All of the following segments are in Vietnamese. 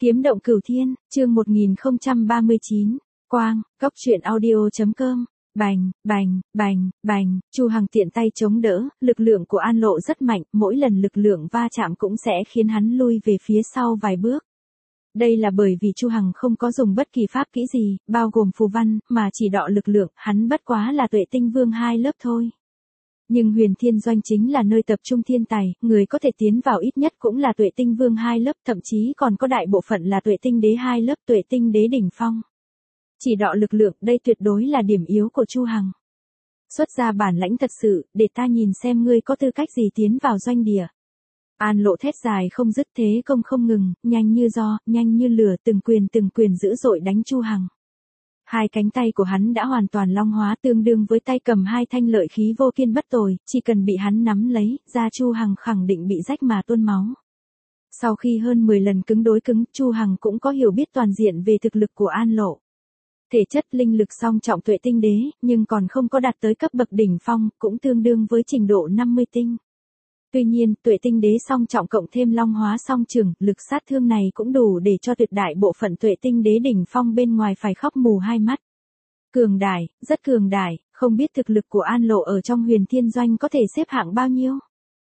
Kiếm động cửu thiên, chương 1039, Quang, Góc truyện audio.com. Bành, bành, bành, bành, Chu Hằng tiện tay chống đỡ, lực lượng của An Lộ rất mạnh, mỗi lần lực lượng va chạm cũng sẽ khiến hắn lui về phía sau vài bước. Đây là bởi vì Chu Hằng không có dùng bất kỳ pháp kỹ gì, bao gồm phù văn, mà chỉ đọ lực lượng, hắn bất quá là Tuệ Tinh Vương 2 lớp thôi. Nhưng Huyền Thiên Doanh chính là nơi tập trung thiên tài, người có thể tiến vào ít nhất cũng là Tuệ Tinh Vương 2 lớp, thậm chí còn có đại bộ phận là Tuệ Tinh Đế 2 lớp, Tuệ Tinh Đế đỉnh phong. Chỉ đọ lực lượng, đây tuyệt đối là điểm yếu của Chu Hằng. Xuất ra bản lãnh thật sự, để ta nhìn xem ngươi có tư cách gì tiến vào doanh địa. An Lộ thét dài không dứt, thế công không ngừng, nhanh như gió, nhanh như lửa, từng quyền dữ dội đánh Chu Hằng. Hai cánh tay của hắn đã hoàn toàn long hóa, tương đương với tay cầm hai thanh lợi khí vô kiên bất tồi, chỉ cần bị hắn nắm lấy, da Chu Hằng khẳng định bị rách mà tuôn máu. Sau khi hơn 10 lần cứng đối cứng, Chu Hằng cũng có hiểu biết toàn diện về thực lực của An Lộ. Thể chất linh lực song trọng Tuệ Tinh Đế, nhưng còn không có đạt tới cấp bậc đỉnh phong, cũng tương đương với trình độ 50 tinh. Tuy nhiên, Tuệ Tinh Đế song trọng cộng thêm long hóa song trường, lực sát thương này cũng đủ để cho tuyệt đại bộ phận Tuệ Tinh Đế đỉnh phong bên ngoài phải khóc mù hai mắt. Cường đại, rất cường đại, không biết thực lực của An Lộ ở trong Huyền Thiên Doanh có thể xếp hạng bao nhiêu.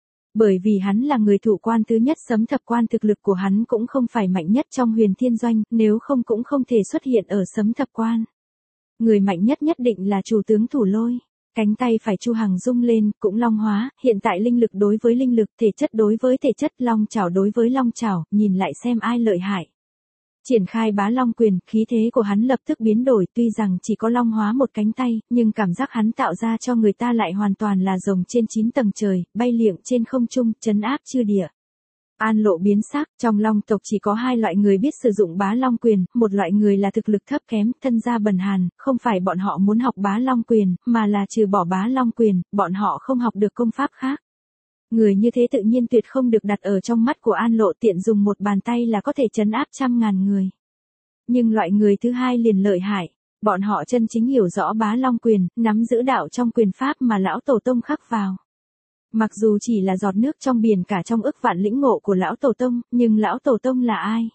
Bởi vì hắn là người thủ quan thứ nhất Sấm Thập Quan, thực lực của hắn cũng không phải mạnh nhất trong Huyền Thiên Doanh, nếu không cũng không thể xuất hiện ở Sấm Thập Quan. Người mạnh nhất nhất định là chủ tướng Thủ Lôi. Cánh tay phải Chu Hằng rung lên, cũng long hóa, hiện tại linh lực đối với linh lực, thể chất đối với thể chất, long chảo đối với long chảo, nhìn lại xem ai lợi hại. Triển khai Bá Long Quyền, khí thế của hắn lập tức biến đổi, tuy rằng chỉ có long hóa một cánh tay, nhưng cảm giác hắn tạo ra cho người ta lại hoàn toàn là rồng trên 9 tầng trời, bay liệng trên không trung, trấn áp chư địa. An Lộ biến sắc, trong Long tộc chỉ có hai loại người biết sử dụng Bá Long Quyền, một loại người là thực lực thấp kém, thân gia bần hàn, không phải bọn họ muốn học Bá Long Quyền, mà là trừ bỏ Bá Long Quyền, bọn họ không học được công pháp khác. Người như thế tự nhiên tuyệt không được đặt ở trong mắt của An Lộ, tiện dùng một bàn tay là có thể trấn áp trăm ngàn người. Nhưng loại người thứ hai liền lợi hại, bọn họ chân chính hiểu rõ Bá Long Quyền, nắm giữ đạo trong quyền pháp mà lão tổ tông khắc vào. Mặc dù chỉ là giọt nước trong biển cả trong ức vạn lĩnh ngộ của lão tổ tông, nhưng lão tổ tông là ai?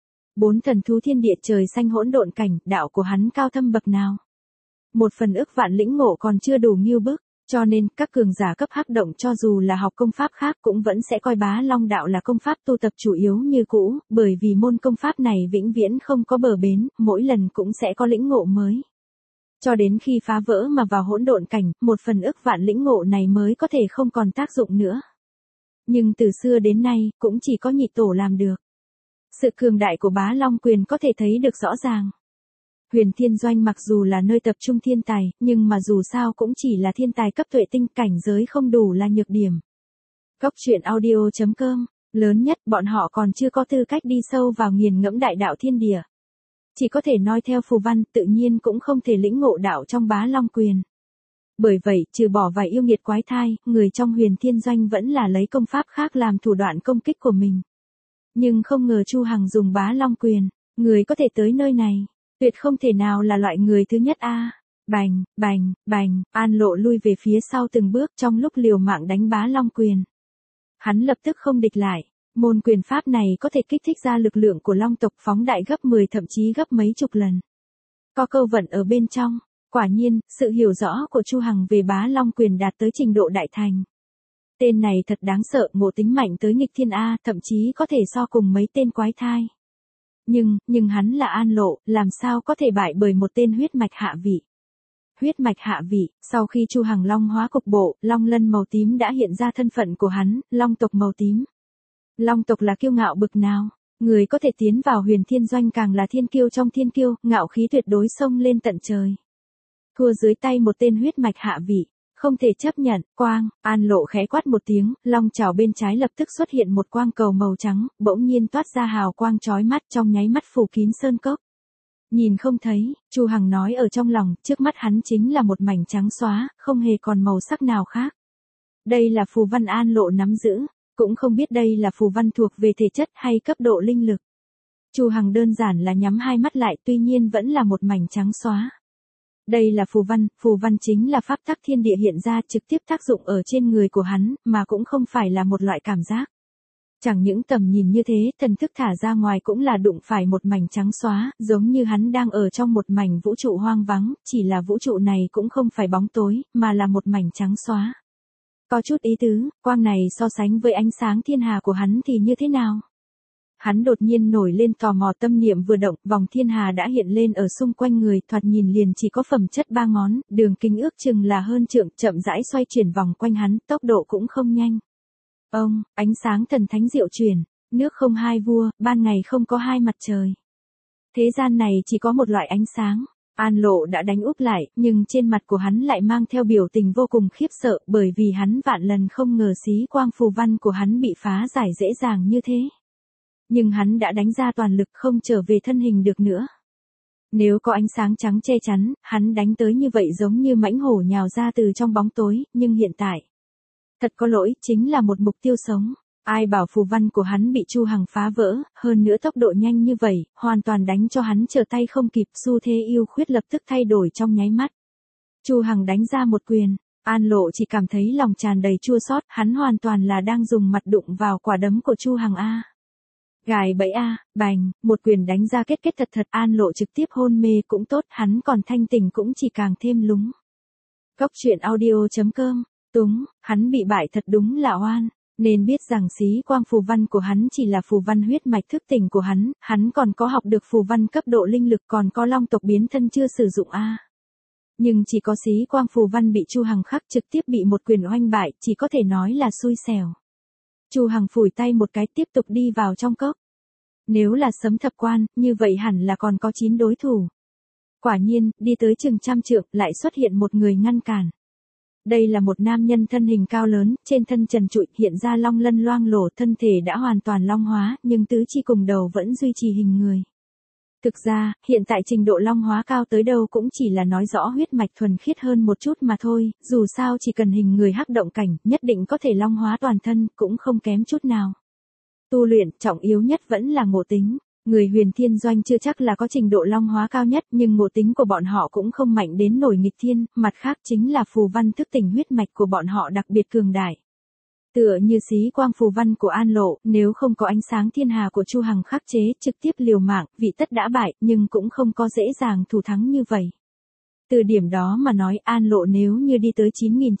4 thần thú thiên địa trời xanh hỗn độn cảnh, đạo của hắn cao thâm bậc nào? Một phần ức vạn lĩnh ngộ còn chưa đủ nghiêu bức, cho nên các cường giả cấp hắc động cho dù là học công pháp khác cũng vẫn sẽ coi Bá Long đạo là công pháp tu tập chủ yếu như cũ, bởi vì môn công pháp này vĩnh viễn không có bờ bến, mỗi lần cũng sẽ có lĩnh ngộ mới. Cho đến khi phá vỡ mà vào hỗn độn cảnh, một phần ức vạn lĩnh ngộ này mới có thể không còn tác dụng nữa. Nhưng từ xưa đến nay, cũng chỉ có nhị tổ làm được. Sự cường đại của Bá Long Quyền có thể thấy được rõ ràng. Huyền Thiên Doanh mặc dù là nơi tập trung thiên tài, nhưng mà dù sao cũng chỉ là thiên tài cấp Tuệ Tinh, cảnh giới không đủ là nhược điểm. Góc truyện audio.com, lớn nhất bọn họ còn chưa có tư cách đi sâu vào nghiền ngẫm đại đạo thiên địa. Chỉ có thể nói theo phù văn, tự nhiên cũng không thể lĩnh ngộ đạo trong Bá Long Quyền. Bởi vậy, trừ bỏ vài yêu nghiệt quái thai, người trong Huyền Thiên Doanh vẫn là lấy công pháp khác làm thủ đoạn công kích của mình. Nhưng không ngờ Chu Hằng dùng Bá Long Quyền, người có thể tới nơi này, tuyệt không thể nào là loại người thứ nhất a. Bành, bành, bành, An Lộ lui về phía sau từng bước trong lúc liều mạng đánh Bá Long Quyền. Hắn lập tức không địch lại. Môn quyền pháp này có thể kích thích ra lực lượng của Long tộc phóng đại gấp 10 thậm chí gấp mấy chục lần. Có câu vận ở bên trong, quả nhiên, sự hiểu rõ của Chu Hằng về Bá Long Quyền đạt tới trình độ đại thành. Tên này thật đáng sợ, ngộ tính mạnh tới nghịch thiên A, thậm chí có thể so cùng mấy tên quái thai. Nhưng hắn là An Lộ, làm sao có thể bại bởi một tên huyết mạch hạ vị. Huyết mạch hạ vị, sau khi Chu Hằng long hóa cục bộ, long lân màu tím đã hiện ra thân phận của hắn, Long tộc màu tím. Long tộc là kiêu ngạo bực nào, người có thể tiến vào Huyền Thiên Doanh càng là thiên kiêu trong thiên kiêu, ngạo khí tuyệt đối xông lên tận trời. Thua dưới tay một tên huyết mạch hạ vị, không thể chấp nhận. Quang, An Lộ khẽ quát một tiếng, long chảo bên trái lập tức xuất hiện một quang cầu màu trắng, bỗng nhiên toát ra hào quang chói mắt, trong nháy mắt phủ kín sơn cốc. Nhìn không thấy, Chu Hằng nói ở trong lòng, trước mắt hắn chính là một mảnh trắng xóa, không hề còn màu sắc nào khác. Đây là phù văn An Lộ nắm giữ. Cũng không biết đây là phù văn thuộc về thể chất hay cấp độ linh lực. Chu Hằng đơn giản là nhắm hai mắt lại, tuy nhiên vẫn là một mảnh trắng xóa. Đây là phù văn chính là pháp tắc thiên địa hiện ra trực tiếp tác dụng ở trên người của hắn, mà cũng không phải là một loại cảm giác. Chẳng những tầm nhìn như thế, thần thức thả ra ngoài cũng là đụng phải một mảnh trắng xóa, giống như hắn đang ở trong một mảnh vũ trụ hoang vắng, chỉ là vũ trụ này cũng không phải bóng tối, mà là một mảnh trắng xóa. Có chút ý tứ, quang này so sánh với ánh sáng thiên hà của hắn thì như thế nào? Hắn đột nhiên nổi lên tò mò, tâm niệm vừa động, vòng thiên hà đã hiện lên ở xung quanh người, thoạt nhìn liền chỉ có phẩm chất 3 ngón, đường kính ước chừng là hơn trượng, chậm rãi xoay chuyển vòng quanh hắn, tốc độ cũng không nhanh. Ông, ánh sáng thần thánh diệu chuyển, nước không hai vua, ban ngày không có hai mặt trời. Thế gian này chỉ có một loại ánh sáng. An Lộ đã đánh úp lại, nhưng trên mặt của hắn lại mang theo biểu tình vô cùng khiếp sợ, bởi vì hắn vạn lần không ngờ xí quang phù văn của hắn bị phá giải dễ dàng như thế. Nhưng hắn đã đánh ra toàn lực, không trở về thân hình được nữa. Nếu có ánh sáng trắng che chắn, hắn đánh tới như vậy giống như mãnh hổ nhào ra từ trong bóng tối, nhưng hiện tại, thật có lỗi, chính là một mục tiêu sống. Ai bảo phù văn của hắn bị Chu Hằng phá vỡ, hơn nữa tốc độ nhanh như vậy, hoàn toàn đánh cho hắn trở tay không kịp, xu thế yêu khuyết lập tức thay đổi trong nháy mắt. Chu Hằng đánh ra một quyền, An Lộ chỉ cảm thấy lòng tràn đầy chua xót, hắn hoàn toàn là đang dùng mặt đụng vào quả đấm của Chu Hằng a. Gài bẫy a, bành, một quyền đánh ra kết thật, An Lộ trực tiếp hôn mê cũng tốt, hắn còn thanh tỉnh cũng chỉ càng thêm lúng. Cốc truyện audio.com, túng, hắn bị bại thật đúng là oan. Nên biết rằng xí quang phù văn của hắn chỉ là phù văn huyết mạch thức tỉnh của hắn còn có học được phù văn cấp độ linh lực, còn có long tộc biến thân chưa sử dụng a. Nhưng chỉ có xí quang phù văn bị Chu Hằng khắc trực tiếp bị một quyền oanh bại, chỉ có thể nói là xui xẻo. Chu Hằng phủi tay một cái tiếp tục đi vào trong cốc. Nếu là sấm thập quan, như vậy hẳn là còn có 9 đối thủ. Quả nhiên, đi tới chừng trăm trượng, lại xuất hiện một người ngăn cản. Đây là một nam nhân thân hình cao lớn, trên thân trần trụi, hiện ra long lân loang lổ, thân thể đã hoàn toàn long hóa, nhưng tứ chi cùng đầu vẫn duy trì hình người. Thực ra, hiện tại trình độ long hóa cao tới đâu cũng chỉ là nói rõ huyết mạch thuần khiết hơn một chút mà thôi, dù sao chỉ cần hình người hắc động cảnh, nhất định có thể long hóa toàn thân, cũng không kém chút nào. Tu luyện, trọng yếu nhất vẫn là ngộ tính. Người Huyền Thiên Doanh chưa chắc là có trình độ long hóa cao nhất, nhưng ngộ tính của bọn họ cũng không mạnh đến nổi nghịch thiên, mặt khác chính là phù văn thức tỉnh huyết mạch của bọn họ đặc biệt cường đại. Tựa như xí quang phù văn của An Lộ, nếu không có ánh sáng thiên hà của Chu Hằng khắc chế, trực tiếp liều mạng, vị tất đã bại, nhưng cũng không có dễ dàng thủ thắng như vậy. Từ điểm đó mà nói, An Lộ nếu như đi tới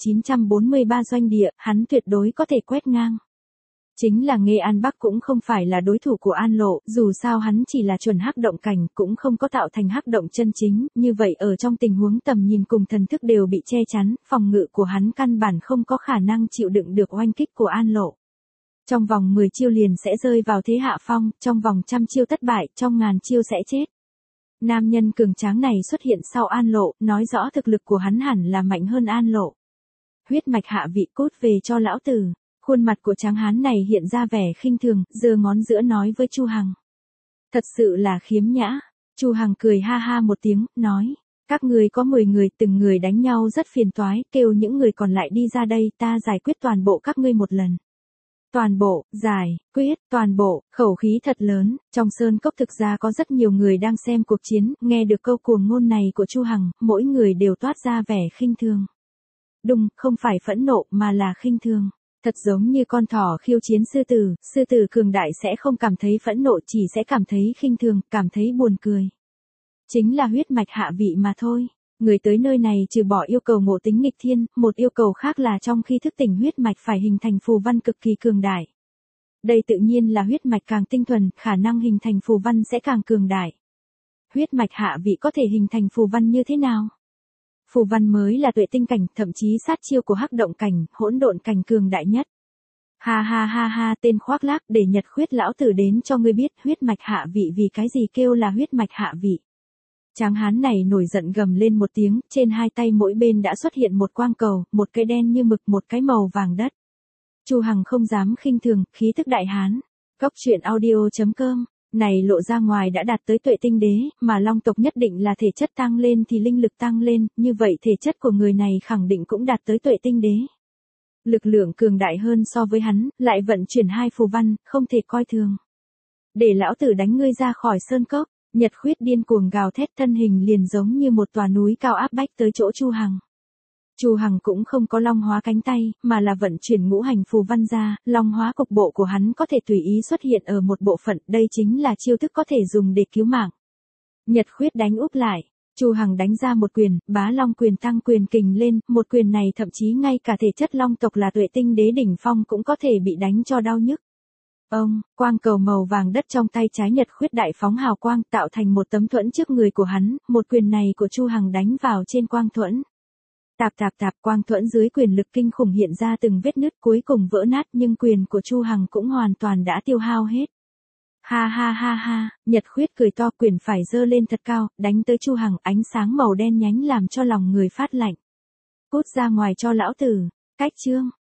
9.943 doanh địa, hắn tuyệt đối có thể quét ngang. Chính là Nghê An Bắc cũng không phải là đối thủ của An Lộ, dù sao hắn chỉ là chuẩn hắc động cảnh, cũng không có tạo thành hắc động chân chính, như vậy ở trong tình huống tầm nhìn cùng thần thức đều bị che chắn, phòng ngự của hắn căn bản không có khả năng chịu đựng được oanh kích của An Lộ. Trong vòng 10 chiêu liền sẽ rơi vào thế hạ phong, trong vòng 100 chiêu thất bại, trong ngàn chiêu sẽ chết. Nam nhân cường tráng này xuất hiện sau An Lộ, nói rõ thực lực của hắn hẳn là mạnh hơn An Lộ. Huyết mạch hạ vị, cút về cho lão tử. Khuôn mặt của tráng hán này hiện ra vẻ khinh thường, giơ ngón giữa nói với Chu Hằng. Thật sự là khiếm nhã. Chu Hằng cười ha ha một tiếng, nói. Các người có 10 người, từng người đánh nhau rất phiền toái, kêu những người còn lại đi ra đây, ta giải quyết toàn bộ các ngươi một lần. Toàn bộ, giải, quyết, toàn bộ, khẩu khí thật lớn, trong sơn cốc thực ra có rất nhiều người đang xem cuộc chiến, nghe được câu cuồng ngôn này của Chu Hằng, mỗi người đều toát ra vẻ khinh thường. Đúng, không phải phẫn nộ mà là khinh thường. Thật giống như con thỏ khiêu chiến sư tử cường đại sẽ không cảm thấy phẫn nộ, chỉ sẽ cảm thấy khinh thường, cảm thấy buồn cười. Chính là huyết mạch hạ vị mà thôi. Người tới nơi này trừ bỏ yêu cầu ngộ tính nghịch thiên, một yêu cầu khác là trong khi thức tỉnh huyết mạch phải hình thành phù văn cực kỳ cường đại. Đây tự nhiên là huyết mạch càng tinh thuần, khả năng hình thành phù văn sẽ càng cường đại. Huyết mạch hạ vị có thể hình thành phù văn như thế nào? Phù văn mới là tuệ tinh cảnh, thậm chí sát chiêu của hắc động cảnh, hỗn độn cảnh cường đại nhất. Ha ha ha ha, tên khoác lác, để Nhật Khuyết lão tử đến cho ngươi biết huyết mạch hạ vị vì cái gì kêu là huyết mạch hạ vị. Tráng hán này nổi giận gầm lên một tiếng, trên hai tay mỗi bên đã xuất hiện một quang cầu, một cái đen như mực, một cái màu vàng đất. Chu Hằng không dám khinh thường, khí thức đại hán. Cốc truyện audio.com, này lộ ra ngoài đã đạt tới tuệ tinh đế, mà long tộc nhất định là thể chất tăng lên thì linh lực tăng lên, như vậy thể chất của người này khẳng định cũng đạt tới tuệ tinh đế. Lực lượng cường đại hơn so với hắn, lại vận chuyển hai phù văn, không thể coi thường. Để lão tử đánh ngươi ra khỏi sơn cốc. Nhật Khuyết điên cuồng gào thét, thân hình liền giống như một tòa núi cao áp bách tới chỗ Chu Hằng. Chu Hằng cũng không có long hóa cánh tay, mà là vận chuyển ngũ hành phù văn ra, long hóa cục bộ của hắn có thể tùy ý xuất hiện ở một bộ phận, đây chính là chiêu thức có thể dùng để cứu mạng. Nhật khuyết đánh úp lại, Chu Hằng đánh ra một quyền, bá long quyền tăng quyền kình lên, một quyền này thậm chí ngay cả thể chất long tộc là Tuệ Tinh Đế đỉnh phong cũng có thể bị đánh cho đau nhức. Ông, quang cầu màu vàng đất trong tay trái Nhật khuyết đại phóng hào quang tạo thành một tấm thuẫn trước người của hắn, một quyền này của Chu Hằng đánh vào trên quang thuẫn. Tạp tạp tạp, quang thuẫn dưới quyền lực kinh khủng hiện ra từng vết nứt cuối cùng vỡ nát, nhưng quyền của Chu Hằng cũng hoàn toàn đã tiêu hao hết. Ha ha ha ha, Nhật khuyết cười to, quyền phải giơ lên thật cao, đánh tới Chu Hằng, ánh sáng màu đen nhánh làm cho lòng người phát lạnh. Cút ra ngoài cho lão tử, cách chương.